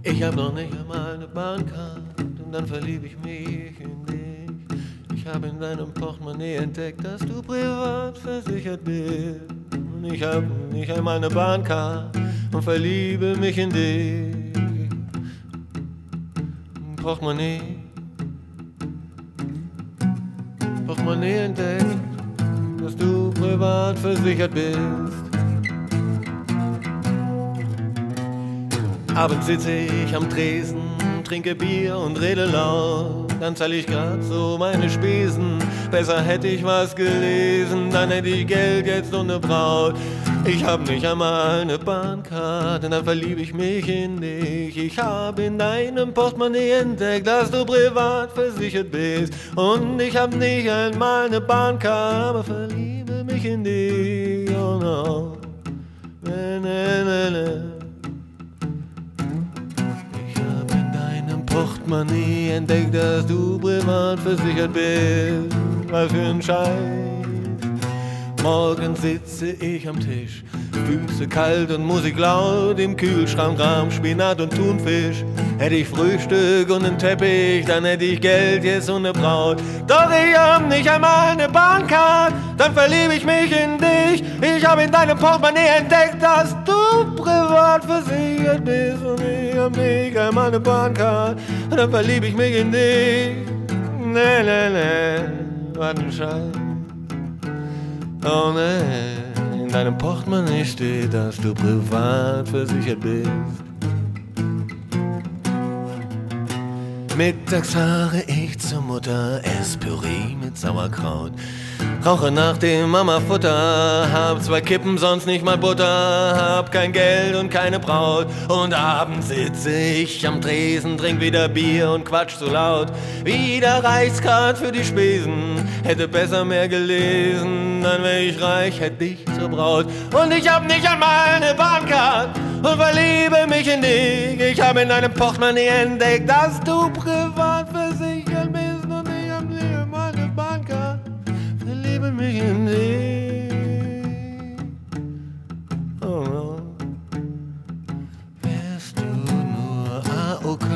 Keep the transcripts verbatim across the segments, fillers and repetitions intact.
Ich hab noch nicht einmal eine Bahncard und dann verlieb ich mich in dich. Ich hab in deinem Portemonnaie entdeckt, dass du privat versichert bist. Und ich hab nicht einmal eine Bahncard und verliebe mich in dich. Portemonnaie, Portemonnaie entdeckt, dass du privat versichert bist. Abends sitze ich am Tresen, trinke Bier und rede laut. Dann zahl ich grad so meine Spesen. Besser hätte ich was gelesen, dann hätte ich Geld jetzt und ne Braut. Ich hab nicht einmal ne Bahncard und dann verlieb ich mich in dich. Ich hab in deinem Portemonnaie entdeckt, dass du privat versichert bist. Und ich hab nicht einmal ne Bahncard, aber verliebe mich in dich. Oh no. Ne, ne, ne, ne. Portemonnaie entdeckt, dass du privat versichert bist. Was für ein Scheiß. Morgen sitze ich am Tisch, Füße kalt und Musik laut, im Kühlschrank Rahm, Spinat und Thunfisch. Hätte ich Frühstück und einen Teppich, dann hätte ich Geld jetzt und ne Braut. Doch ich hab nicht einmal ne Bahncard, dann verlieb ich mich in dich. Ich hab in deinem Portemonnaie entdeckt, dass du privat versichert bist. Und ich hab nicht einmal ne Bahncard, und dann verlieb ich mich in dich. Ne, ne, ne, was ein Scheiß. Oh ne, in deinem Portemonnaie steht, dass du privat versichert bist. Mittags fahre ich zur Mutter, ess Püree mit Sauerkraut. Rauche nach dem Mama-Futter, hab zwei Kippen, sonst nicht mal Butter. Hab kein Geld und keine Braut. Und abends sitze ich am Tresen, trink wieder Bier und quatsch so laut. Wieder Reichskart für die Spesen, hätte besser mehr gelesen. Dann wär ich reich, hätt dich zur Braut. Und ich hab nicht einmal ne Bahncard und verliebe mich in dich. Ich hab in deinem Portemonnaie entdeckt, dass du privat versichert bist. Und ich hab nicht einmal ne Bahncard, verliebe mich in dich. Oh no. Wärst du nur A O K,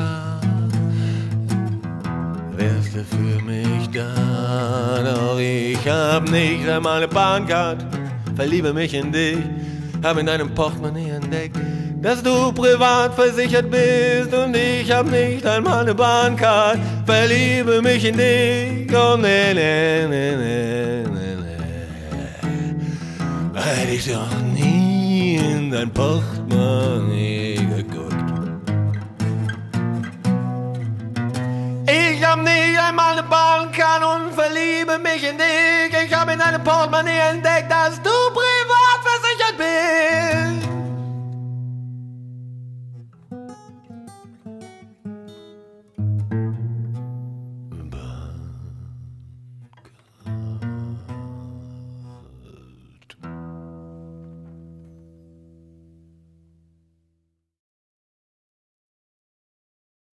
wärst du für mich da. Doch ich hab nicht einmal ne Bahncard, verliebe mich in dich. Hab in deinem Portemonnaie entdeckt, dass du privat versichert bist. Und ich hab nicht einmal ne Bahncard, verliebe mich in dich. Oh ne, ne, ne, ne, ne, ne. Hätte ich doch nie in dein Portemonnaie geguckt. Ich hab nicht einmal ne Bahncard und verliebe mich in dich. Ich hab in deinem Portemonnaie entdeckt, dass du privat versichert bist.